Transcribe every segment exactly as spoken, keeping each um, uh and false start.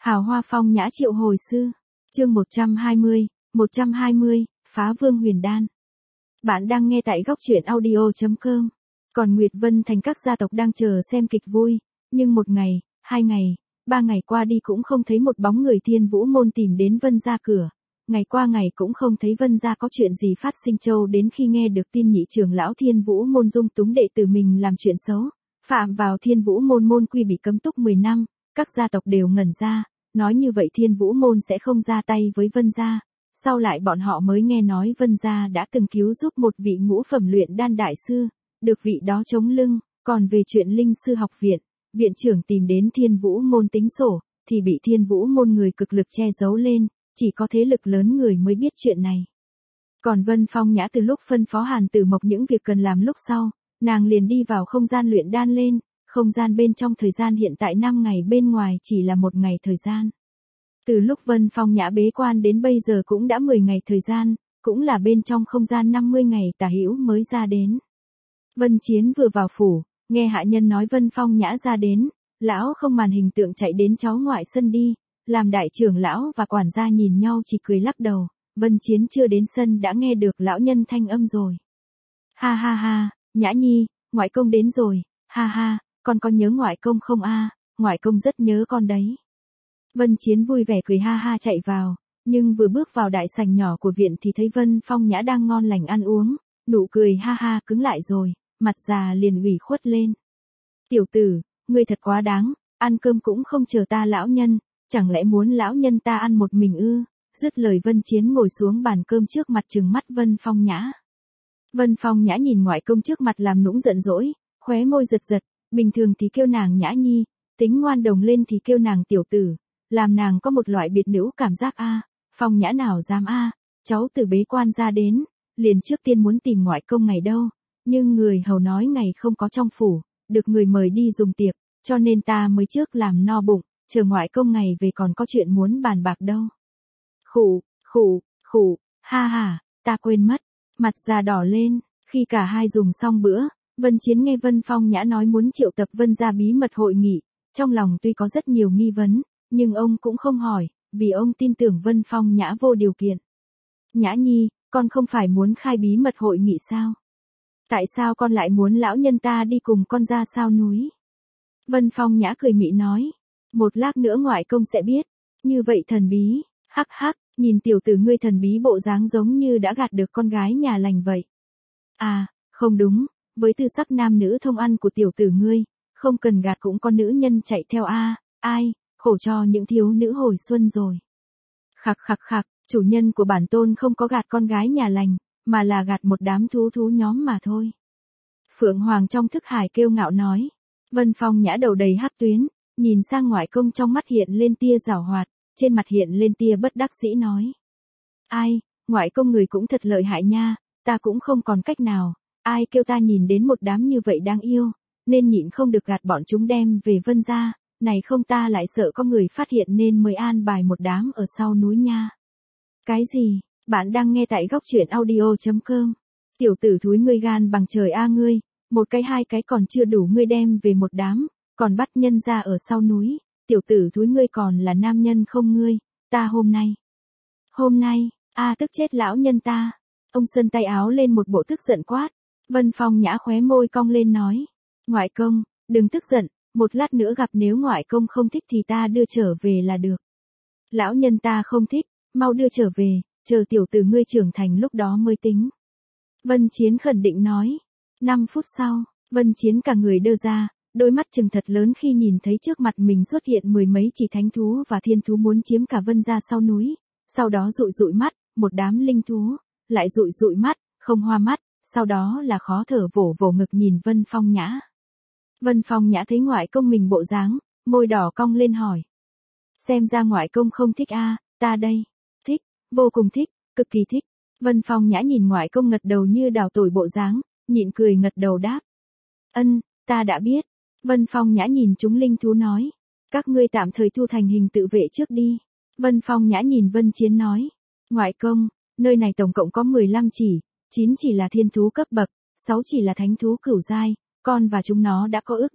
Hào hoa phong nhã triệu hồi sư. Chương một trăm hai mươi, một trăm hai mươi, phá vương huyền đan. Bạn đang nghe tại góc truyện audio chấm com. Còn Nguyệt Vân Thành các gia tộc đang chờ xem kịch vui, nhưng một ngày, hai ngày, ba ngày qua đi cũng không thấy một bóng người Thiên Vũ môn tìm đến Vân gia cửa. Ngày qua ngày cũng không thấy Vân gia có chuyện gì phát sinh, châu đến khi nghe được tin nhị trưởng lão Thiên Vũ môn dung túng đệ tử mình làm chuyện xấu, phạm vào Thiên Vũ môn môn quy bị cấm túc mười năm, các gia tộc đều ngẩn ra, nói như vậy Thiên Vũ môn sẽ không ra tay với Vân gia. Sau lại bọn họ mới nghe nói Vân gia đã từng cứu giúp một vị ngũ phẩm luyện đan đại sư, được vị đó chống lưng, còn về chuyện linh sư học viện, viện trưởng tìm đến Thiên Vũ môn tính sổ, thì bị Thiên Vũ môn người cực lực che giấu lên, chỉ có thế lực lớn người mới biết chuyện này. Còn Vân Phong Nhã từ lúc phân phó Hàn Tử Mộc những việc cần làm lúc sau, nàng liền đi vào không gian luyện đan lên, không gian bên trong thời gian hiện tại năm ngày, bên ngoài chỉ là một ngày thời gian. Từ lúc Vân Phong Nhã bế quan đến bây giờ cũng đã mười ngày thời gian, cũng là bên trong không gian năm mươi ngày tả hữu mới ra đến. Vân Chiến vừa vào phủ, nghe hạ nhân nói Vân Phong Nhã ra đến, lão không màn hình tượng chạy đến cháu ngoại sân đi, làm đại trưởng lão và quản gia nhìn nhau chỉ cười lắc đầu. Vân Chiến chưa đến sân đã nghe được lão nhân thanh âm rồi. Ha ha ha, Nhã Nhi, ngoại công đến rồi, ha ha, con có nhớ ngoại công không a? Ngoại công rất nhớ con đấy. Vân Chiến vui vẻ cười ha ha chạy vào, nhưng vừa bước vào đại sảnh nhỏ của viện thì thấy Vân Phong Nhã đang ngon lành ăn uống, nụ cười ha ha cứng lại rồi, mặt già liền ủy khuất lên. Tiểu tử, ngươi thật quá đáng, ăn cơm cũng không chờ ta lão nhân, chẳng lẽ muốn lão nhân ta ăn một mình ư? Dứt lời Vân Chiến ngồi xuống bàn cơm trước mặt trừng mắt Vân Phong Nhã. Vân Phong Nhã nhìn ngoại công trước mặt làm nũng giận dỗi, khóe môi giật giật, bình thường thì kêu nàng Nhã Nhi, tính ngoan đồng lên thì kêu nàng tiểu tử, làm nàng có một loại biệt nữ cảm giác a. Phong Nhã nào dám a, cháu từ bế quan ra đến, liền trước tiên muốn tìm ngoại công ngày đâu, nhưng người hầu nói ngày không có trong phủ, được người mời đi dùng tiệc, cho nên ta mới trước làm no bụng, chờ ngoại công ngày về còn có chuyện muốn bàn bạc đâu. Khụ, khụ, khụ, ha ha, ta quên mất, mặt già đỏ lên, khi cả hai dùng xong bữa, Vân Chiến nghe Vân Phong Nhã nói muốn triệu tập Vân gia bí mật hội nghị, trong lòng tuy có rất nhiều nghi vấn, nhưng ông cũng không hỏi, vì ông tin tưởng Vân Phong Nhã vô điều kiện. Nhã Nhi, con không phải muốn khai bí mật hội nghị sao? Tại sao con lại muốn lão nhân ta đi cùng con ra sao núi? Vân Phong Nhã cười mị nói, một lát nữa ngoại công sẽ biết, như vậy thần bí, hắc hắc, nhìn tiểu tử ngươi thần bí bộ dáng giống như đã gạt được con gái nhà lành vậy. À, không đúng, với tư sắc nam nữ thông ăn của tiểu tử ngươi, không cần gạt cũng có nữ nhân chạy theo a, ai, khổ cho những thiếu nữ hồi xuân rồi. Khặc khặc khặc, chủ nhân của bản tôn không có gạt con gái nhà lành, mà là gạt một đám thú thú nhóm mà thôi. Phượng Hoàng trong thức hải kêu ngạo nói. Vân Phong Nhã đầu đầy hắc tuyến, nhìn sang ngoại công trong mắt hiện lên tia giảo hoạt, trên mặt hiện lên tia bất đắc dĩ nói. Ai, ngoại công người cũng thật lợi hại nha, ta cũng không còn cách nào, ai kêu ta nhìn đến một đám như vậy đáng yêu, nên nhịn không được gạt bọn chúng đem về Vân gia, này không ta lại sợ có người phát hiện nên mới an bài một đám ở sau núi nha. Cái gì, bạn đang nghe tại góc truyện audio chấm com. Tiểu tử thúi ngươi gan bằng trời a ngươi, một cái hai cái còn chưa đủ ngươi đem về một đám, còn bắt nhân ra ở sau núi, tiểu tử thúi ngươi còn là nam nhân không ngươi, ta hôm nay. Hôm nay, a tức chết lão nhân ta. Ông sân tay áo lên một bộ tức giận quát. Vân Phong Nhã khóe môi cong lên nói. Ngoại công, đừng tức giận, một lát nữa gặp nếu ngoại công không thích thì ta đưa trở về là được. Lão nhân ta không thích, mau đưa trở về, chờ tiểu tử ngươi trưởng thành lúc đó mới tính. Vân Chiến khẩn định nói. Năm phút sau, Vân Chiến cả người đơ ra, đôi mắt trừng thật lớn khi nhìn thấy trước mặt mình xuất hiện mười mấy chỉ thánh thú và thiên thú muốn chiếm cả Vân gia sau núi, sau đó dụi dụi mắt, một đám linh thú, lại dụi dụi mắt, không hoa mắt, sau đó là khó thở vỗ vỗ ngực nhìn Vân Phong Nhã. Vân Phong Nhã thấy ngoại công mình bộ dáng, môi đỏ cong lên hỏi. Xem ra ngoại công không thích a, ta đây. Thích, vô cùng thích, cực kỳ thích. Vân Phong Nhã nhìn ngoại công ngật đầu như đào tỏi bộ dáng, nhịn cười ngật đầu đáp. Ân, ta đã biết. Vân Phong Nhã nhìn chúng linh thú nói. Các ngươi tạm thời thu thành hình tự vệ trước đi. Vân Phong Nhã nhìn Vân Chiến nói. Ngoại công, nơi này tổng cộng có mười lăm chỉ, chín chỉ là thiên thú cấp bậc, sáu chỉ là thánh thú cửu giai, con và chúng nó đã có ước định,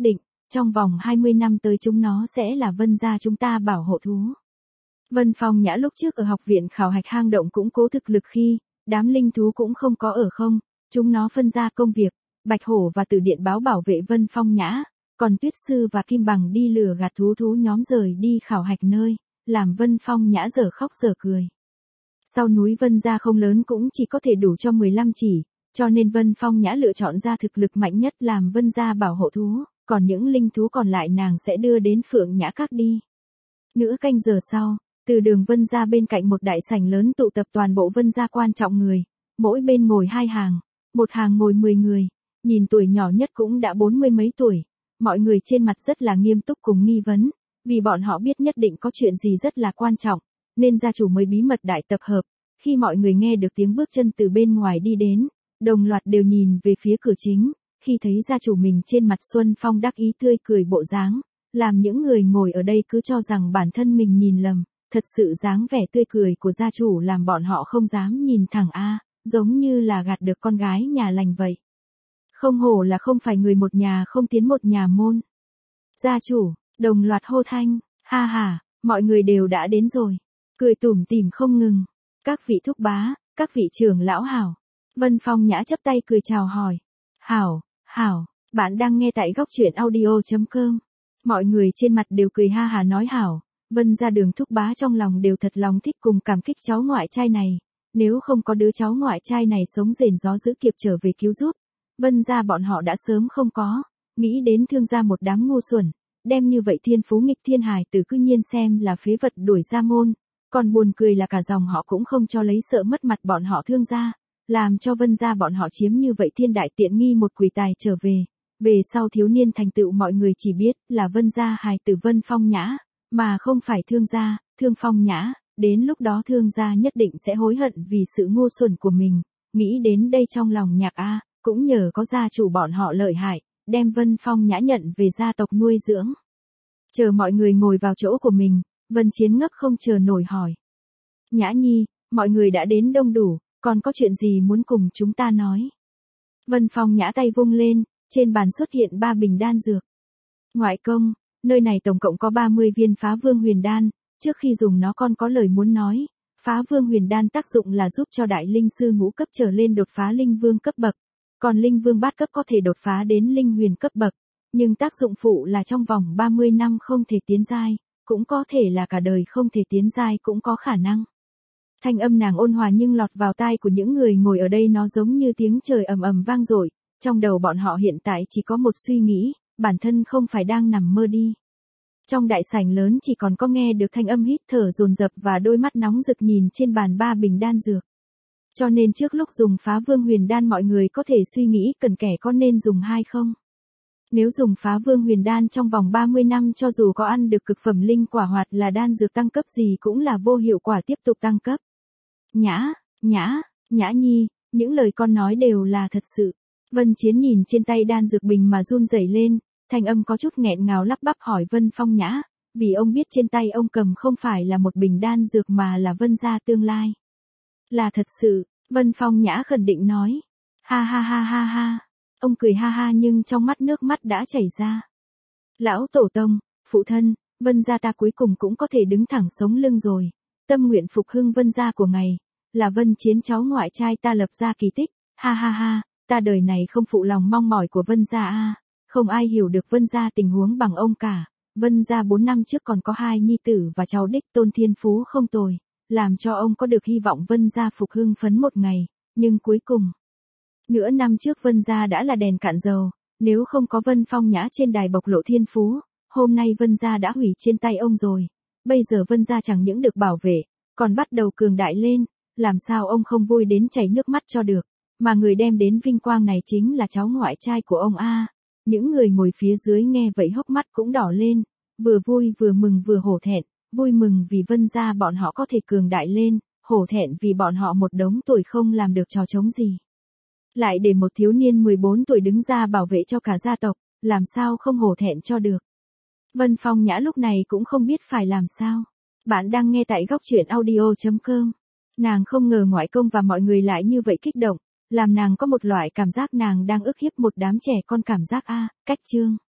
trong vòng hai mươi năm tới chúng nó sẽ là Vân gia chúng ta bảo hộ thú. Vân Phong Nhã lúc trước ở học viện khảo hạch hang động cũng cố thực lực khi, đám linh thú cũng không có ở không, chúng nó phân ra công việc, Bạch Hổ và Tử Điện Báo bảo vệ Vân Phong Nhã, còn Tuyết Sư và Kim Bằng đi lừa gạt thú thú nhóm rời đi khảo hạch nơi, làm Vân Phong Nhã dở khóc dở cười. Sau núi Vân gia không lớn cũng chỉ có thể đủ cho mười lăm chỉ, cho nên Vân Phong Nhã lựa chọn ra thực lực mạnh nhất làm Vân gia bảo hộ thú, còn những linh thú còn lại nàng sẽ đưa đến Phượng Nhã Các đi. Nửa canh giờ sau, từ đường Vân gia bên cạnh một đại sảnh lớn tụ tập toàn bộ Vân gia quan trọng người, mỗi bên ngồi hai hàng, một hàng ngồi mười người, nhìn tuổi nhỏ nhất cũng đã bốn mươi mấy tuổi, mọi người trên mặt rất là nghiêm túc cùng nghi vấn, vì bọn họ biết nhất định có chuyện gì rất là quan trọng, nên gia chủ mới bí mật đại tập hợp. Khi mọi người nghe được tiếng bước chân từ bên ngoài đi đến, đồng loạt đều nhìn về phía cửa chính, khi thấy gia chủ mình trên mặt Xuân Phong đắc ý tươi cười bộ dáng, làm những người ngồi ở đây cứ cho rằng bản thân mình nhìn lầm, thật sự dáng vẻ tươi cười của gia chủ làm bọn họ không dám nhìn thẳng a, giống như là gạt được con gái nhà lành vậy. Không hổ là không phải người một nhà không tiến một nhà môn. Gia chủ, đồng loạt hô thanh, ha ha, mọi người đều đã đến rồi, cười tủm tỉm không ngừng. Các vị thúc bá, các vị trưởng lão hảo. Vân Phong Nhã chắp tay cười chào hỏi. Hảo, hảo, bạn đang nghe tại góc truyện audio chấm com. Mọi người trên mặt đều cười ha hà nói hảo. Vân gia đường thúc bá trong lòng đều thật lòng thích cùng cảm kích cháu ngoại trai này. Nếu không có đứa cháu ngoại trai này sống rền gió dữ kịp trở về cứu giúp, Vân gia bọn họ đã sớm không có. Nghĩ đến thương gia một đám ngu xuẩn, đem như vậy thiên phú nghịch thiên hài tử cư nhiên xem là phế vật đuổi ra môn. Còn buồn cười là cả dòng họ cũng không cho lấy sợ mất mặt bọn họ thương gia, làm cho Vân gia bọn họ chiếm như vậy thiên đại tiện nghi một quỷ tài trở về. Về sau thiếu niên thành tựu mọi người chỉ biết là Vân gia hài tử Vân Phong Nhã, mà không phải thương gia, Thương Phong Nhã, đến lúc đó thương gia nhất định sẽ hối hận vì sự ngu xuẩn của mình. Nghĩ đến đây trong lòng nhạc a, cũng nhờ có gia chủ bọn họ lợi hại, đem Vân Phong Nhã nhận về gia tộc nuôi dưỡng. Chờ mọi người ngồi vào chỗ của mình, Vân Chiến ngấp không chờ nổi hỏi. Nhã Nhi, mọi người đã đến đông đủ, còn có chuyện gì muốn cùng chúng ta nói? Vân Phong Nhã tay vung lên, trên bàn xuất hiện ba bình đan dược. Ngoại công, nơi này tổng cộng có ba mươi viên Phá Vương Huyền Đan, trước khi dùng nó con có lời muốn nói. Phá Vương Huyền Đan tác dụng là giúp cho đại linh sư ngũ cấp trở lên đột phá linh vương cấp bậc, còn linh vương bát cấp có thể đột phá đến linh huyền cấp bậc, nhưng tác dụng phụ là trong vòng ba mươi năm không thể tiến giai, cũng có thể là cả đời không thể tiến giai cũng có khả năng. Thanh âm nàng ôn hòa nhưng lọt vào tai của những người ngồi ở đây nó giống như tiếng trời ầm ầm vang dội, trong đầu bọn họ hiện tại chỉ có một suy nghĩ, bản thân không phải đang nằm mơ đi. Trong đại sảnh lớn chỉ còn có nghe được thanh âm hít thở dồn dập và đôi mắt nóng rực nhìn trên bàn ba bình đan dược. Cho nên trước lúc dùng Phá Vương Huyền Đan mọi người có thể suy nghĩ cần kẻ có nên dùng hay không. Nếu dùng Phá Vương Huyền Đan trong vòng ba mươi năm cho dù có ăn được cực phẩm linh quả hoặc là đan dược tăng cấp gì cũng là vô hiệu quả tiếp tục tăng cấp. Nhã, Nhã, Nhã Nhi, những lời con nói đều là thật sự. Vân Chiến nhìn trên tay đan dược bình mà run rẩy lên, thanh âm có chút nghẹn ngào lắp bắp hỏi Vân Phong Nhã, vì ông biết trên tay ông cầm không phải là một bình đan dược mà là Vân gia tương lai. Là thật sự, Vân Phong Nhã khẳng định nói. Ha ha ha ha ha. Ông cười ha ha nhưng trong mắt nước mắt đã chảy ra. Lão tổ tông, phụ thân, Vân gia ta cuối cùng cũng có thể đứng thẳng sống lưng rồi. Tâm nguyện phục hưng Vân gia của ngày, là Vân Chiến cháu ngoại trai ta lập ra kỳ tích. Ha ha ha, ta đời này không phụ lòng mong mỏi của Vân gia a. Không ai hiểu được Vân gia tình huống bằng ông cả. Vân gia bốn năm trước còn có hai nhi tử và cháu đích tôn thiên phú không tồi, làm cho ông có được hy vọng Vân gia phục hưng phấn một ngày, nhưng cuối cùng, nửa năm trước Vân gia đã là đèn cạn dầu, nếu không có Vân Phong Nhã trên đài bộc lộ thiên phú, hôm nay Vân gia đã hủy trên tay ông rồi. Bây giờ Vân gia chẳng những được bảo vệ, còn bắt đầu cường đại lên, làm sao ông không vui đến chảy nước mắt cho được, mà người đem đến vinh quang này chính là cháu ngoại trai của ông a. Những người ngồi phía dưới nghe vậy hốc mắt cũng đỏ lên, vừa vui vừa mừng vừa hổ thẹn, vui mừng vì Vân gia bọn họ có thể cường đại lên, hổ thẹn vì bọn họ một đống tuổi không làm được trò trống gì. Lại để một thiếu niên mười bốn tuổi đứng ra bảo vệ cho cả gia tộc, làm sao không hổ thẹn cho được. Vân Phong Nhã lúc này cũng không biết phải làm sao. Bạn đang nghe tại góc truyện audio chấm com. Nàng không ngờ ngoại công và mọi người lại như vậy kích động, làm nàng có một loại cảm giác nàng đang ức hiếp một đám trẻ con cảm giác a, cách chương.